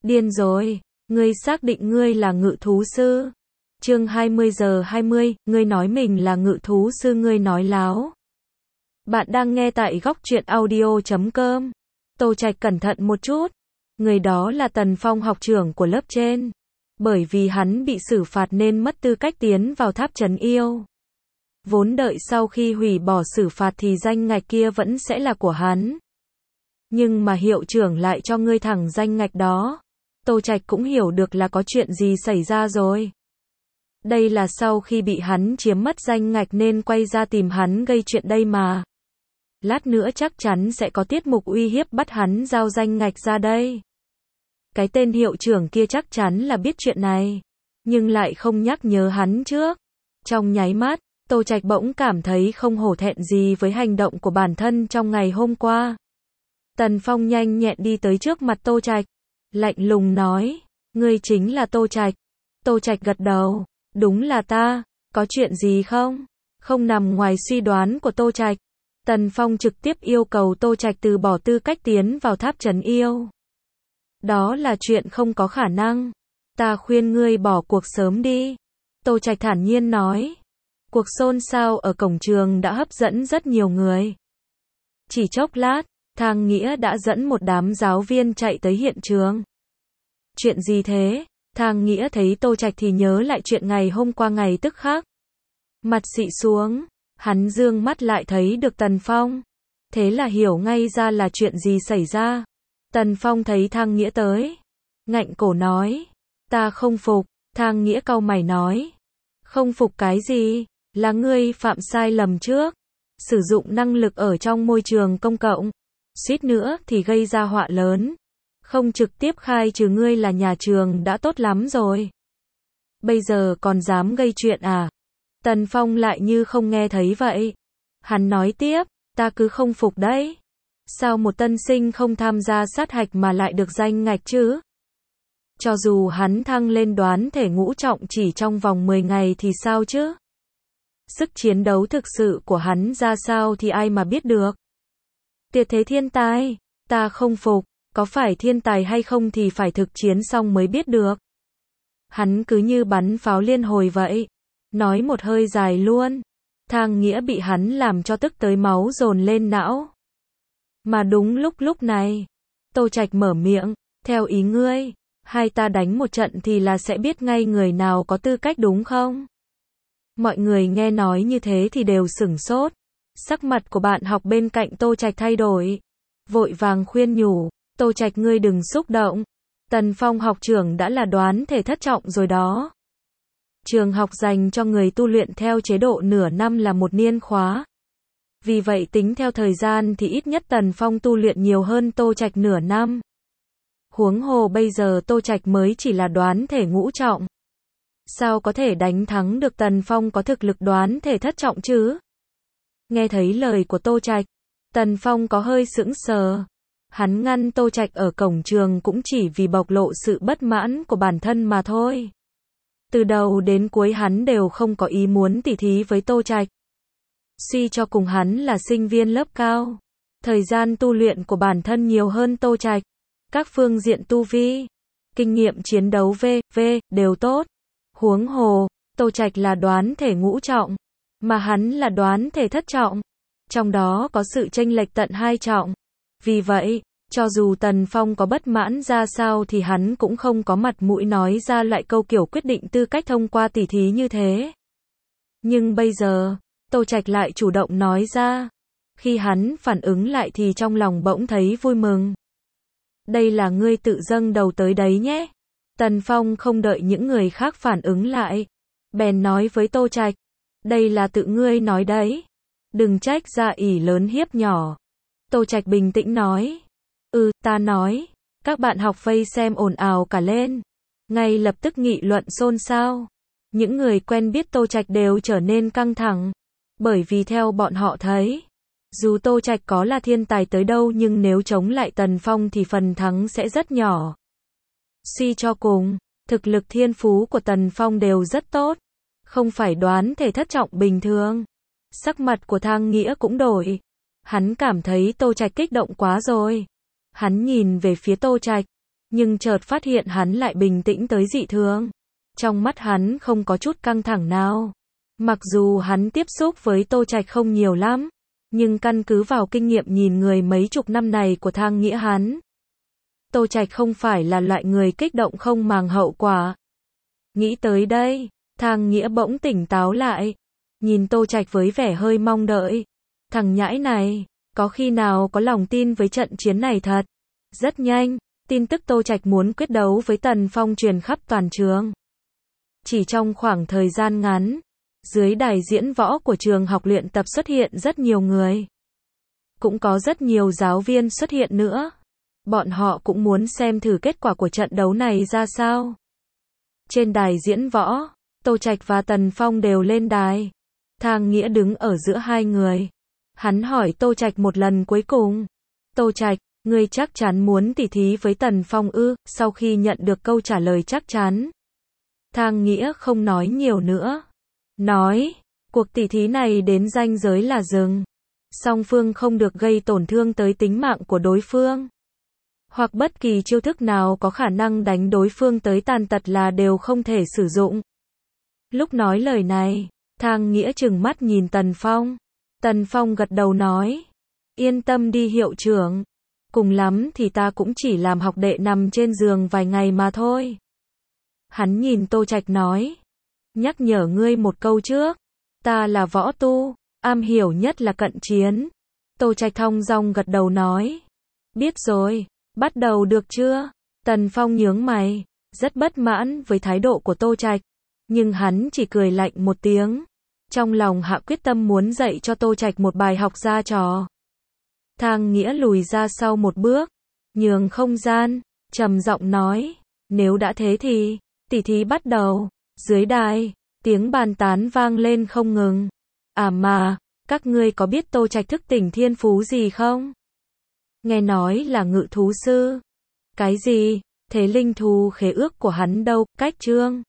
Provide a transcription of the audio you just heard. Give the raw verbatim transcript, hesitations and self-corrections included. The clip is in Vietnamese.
Điên rồi, ngươi xác định ngươi là ngự thú sư? Chương hai mươi giờ hai mươi, ngươi nói mình là ngự thú sư, ngươi nói láo. Bạn đang nghe tại góc truyện audio chấm com. Tô Trạch cẩn thận một chút. Người đó là Tần Phong, học trưởng của lớp trên. Bởi vì hắn bị xử phạt nên mất tư cách tiến vào tháp trấn yêu. Vốn đợi sau khi hủy bỏ xử phạt thì danh ngạch kia vẫn sẽ là của hắn. Nhưng mà hiệu trưởng lại cho ngươi thẳng danh ngạch đó. Tô Trạch cũng hiểu được là có chuyện gì xảy ra rồi. Đây là sau khi bị hắn chiếm mất danh ngạch nên quay ra tìm hắn gây chuyện đây mà. Lát nữa chắc chắn sẽ có tiết mục uy hiếp bắt hắn giao danh ngạch ra đây. Cái tên hiệu trưởng kia chắc chắn là biết chuyện này, nhưng lại không nhắc nhớ hắn trước. Trong nháy mắt, Tô Trạch bỗng cảm thấy không hổ thẹn gì với hành động của bản thân trong ngày hôm qua. Tần Phong nhanh nhẹn đi tới trước mặt Tô Trạch, lạnh lùng nói, ngươi chính là Tô Trạch. Tô Trạch gật đầu, đúng là ta, có chuyện gì không? Không nằm ngoài suy đoán của Tô Trạch. Tần Phong trực tiếp yêu cầu Tô Trạch từ bỏ tư cách tiến vào tháp trấn yêu. Đó là chuyện không có khả năng. Ta khuyên ngươi bỏ cuộc sớm đi. Tô Trạch thản nhiên nói. Cuộc xôn xao ở cổng trường đã hấp dẫn rất nhiều người. Chỉ chốc lát, Thang Nghĩa đã dẫn một đám giáo viên chạy tới hiện trường. Chuyện gì thế? Thang Nghĩa thấy Tô Trạch thì nhớ lại chuyện ngày hôm qua ngày tức khắc. Mặt xị xuống, hắn dương mắt lại thấy được Tần Phong. Thế là hiểu ngay ra là chuyện gì xảy ra. Tần Phong thấy Thang Nghĩa tới, ngạnh cổ nói, ta không phục. Thang Nghĩa cau mày nói, không phục cái gì, là ngươi phạm sai lầm trước, sử dụng năng lực ở trong môi trường công cộng, suýt nữa thì gây ra họa lớn, không trực tiếp khai trừ ngươi là nhà trường đã tốt lắm rồi. Bây giờ còn dám gây chuyện à? Tần Phong lại như không nghe thấy vậy. Hắn nói tiếp, ta cứ không phục đấy. Sao một tân sinh không tham gia sát hạch mà lại được danh ngạch chứ? Cho dù hắn thăng lên đoán thể ngũ trọng chỉ trong vòng mười ngày thì sao chứ? Sức chiến đấu thực sự của hắn ra sao thì ai mà biết được. Tuyệt thế thiên tài, ta không phục, có phải thiên tài hay không thì phải thực chiến xong mới biết được. Hắn cứ như bắn pháo liên hồi vậy, nói một hơi dài luôn. Thang Nghĩa bị hắn làm cho tức tới máu dồn lên não. Mà đúng lúc lúc này, Tô Trạch mở miệng, theo ý ngươi, hai ta đánh một trận thì là sẽ biết ngay người nào có tư cách đúng không? Mọi người nghe nói như thế thì đều sửng sốt. Sắc mặt của bạn học bên cạnh Tô Trạch thay đổi, vội vàng khuyên nhủ, Tô Trạch ngươi đừng xúc động. Tần Phong học trưởng đã là đoán thể thất trọng rồi đó. Trường học dành cho người tu luyện theo chế độ nửa năm là một niên khóa. Vì vậy tính theo thời gian thì ít nhất Tần Phong tu luyện nhiều hơn Tô Trạch nửa năm. Huống hồ bây giờ Tô Trạch mới chỉ là đoán thể ngũ trọng. Sao có thể đánh thắng được Tần Phong có thực lực đoán thể thất trọng chứ? Nghe thấy lời của Tô Trạch, Tần Phong có hơi sững sờ. Hắn ngăn Tô Trạch ở cổng trường cũng chỉ vì bộc lộ sự bất mãn của bản thân mà thôi. Từ đầu đến cuối hắn đều không có ý muốn tỉ thí với Tô Trạch. Suy cho cùng hắn là sinh viên lớp cao. Thời gian tu luyện của bản thân nhiều hơn Tô Trạch. Các phương diện tu vi, kinh nghiệm chiến đấu vân vân đều tốt. Huống hồ, Tô Trạch là đoán thể ngũ trọng, mà hắn là đoán thể thất trọng. Trong đó có sự chênh lệch tận hai trọng. Vì vậy, cho dù Tần Phong có bất mãn ra sao thì hắn cũng không có mặt mũi nói ra loại câu kiểu quyết định tư cách thông qua tỉ thí như thế. Nhưng bây giờ, Tô Trạch lại chủ động nói ra. Khi hắn phản ứng lại thì trong lòng bỗng thấy vui mừng. Đây là ngươi tự dâng đầu tới đấy nhé. Tần Phong không đợi những người khác phản ứng lại, bèn nói với Tô Trạch, đây là tự ngươi nói đấy. Đừng trách ra ỷ lớn hiếp nhỏ. Tô Trạch bình tĩnh nói, ừ, ta nói. Các bạn học vây xem ồn ào cả lên, ngay lập tức nghị luận xôn xao. Những người quen biết Tô Trạch đều trở nên căng thẳng, bởi vì theo bọn họ thấy, dù Tô Trạch có là thiên tài tới đâu nhưng nếu chống lại Tần Phong thì phần thắng sẽ rất nhỏ. Suy cho cùng, thực lực thiên phú của Tần Phong đều rất tốt, không phải đoán thể thất trọng bình thường. Sắc mặt của Thang Nghĩa cũng đổi. Hắn cảm thấy Tô Trạch kích động quá rồi. Hắn nhìn về phía Tô Trạch, nhưng chợt phát hiện hắn lại bình tĩnh tới dị thường. Trong mắt hắn không có chút căng thẳng nào. Mặc dù hắn tiếp xúc với Tô Trạch không nhiều lắm, nhưng căn cứ vào kinh nghiệm nhìn người mấy chục năm này của Thang Nghĩa hắn, Tô Trạch không phải là loại người kích động không màng hậu quả. Nghĩ tới đây, Thang Nghĩa bỗng tỉnh táo lại, nhìn Tô Trạch với vẻ hơi mong đợi. Thằng nhãi này, có khi nào có lòng tin với trận chiến này thật. Rất nhanh, tin tức Tô Trạch muốn quyết đấu với Tần Phong truyền khắp toàn trường. Chỉ trong khoảng thời gian ngắn, dưới đài diễn võ của trường học luyện tập xuất hiện rất nhiều người. Cũng có rất nhiều giáo viên xuất hiện nữa. Bọn họ cũng muốn xem thử kết quả của trận đấu này ra sao. Trên đài diễn võ, Tô Trạch và Tần Phong đều lên đài. Thang Nghĩa đứng ở giữa hai người. Hắn hỏi Tô Trạch một lần cuối cùng. Tô Trạch, ngươi chắc chắn muốn tỉ thí với Tần Phong ư? Sau khi nhận được câu trả lời chắc chắn, Thang Nghĩa không nói nhiều nữa. Nói, cuộc tỉ thí này đến ranh giới là dừng. Song phương không được gây tổn thương tới tính mạng của đối phương. Hoặc bất kỳ chiêu thức nào có khả năng đánh đối phương tới tàn tật là đều không thể sử dụng. Lúc nói lời này, Thang Nghĩa trừng mắt nhìn Tần Phong. Tần Phong gật đầu nói, yên tâm đi hiệu trưởng. Cùng lắm thì ta cũng chỉ làm học đệ nằm trên giường vài ngày mà thôi. Hắn nhìn Tô Trạch nói, nhắc nhở ngươi một câu trước, ta là võ tu, am hiểu nhất là cận chiến. Tô Trạch thong dong gật đầu nói, biết rồi, bắt đầu được chưa? Tần Phong nhướng mày, rất bất mãn với thái độ của Tô Trạch, nhưng hắn chỉ cười lạnh một tiếng, trong lòng hạ quyết tâm muốn dạy cho Tô Trạch một bài học ra trò. Thang Nghĩa lùi ra sau một bước, nhường không gian, trầm giọng nói, nếu đã thế thì, tỉ thí bắt đầu. Dưới đài, tiếng bàn tán vang lên không ngừng. À mà, các ngươi có biết Tô Trạch thức tỉnh thiên phú gì không? Nghe nói là ngự thú sư. Cái gì? Thế linh thú khế ước của hắn đâu? Cách chương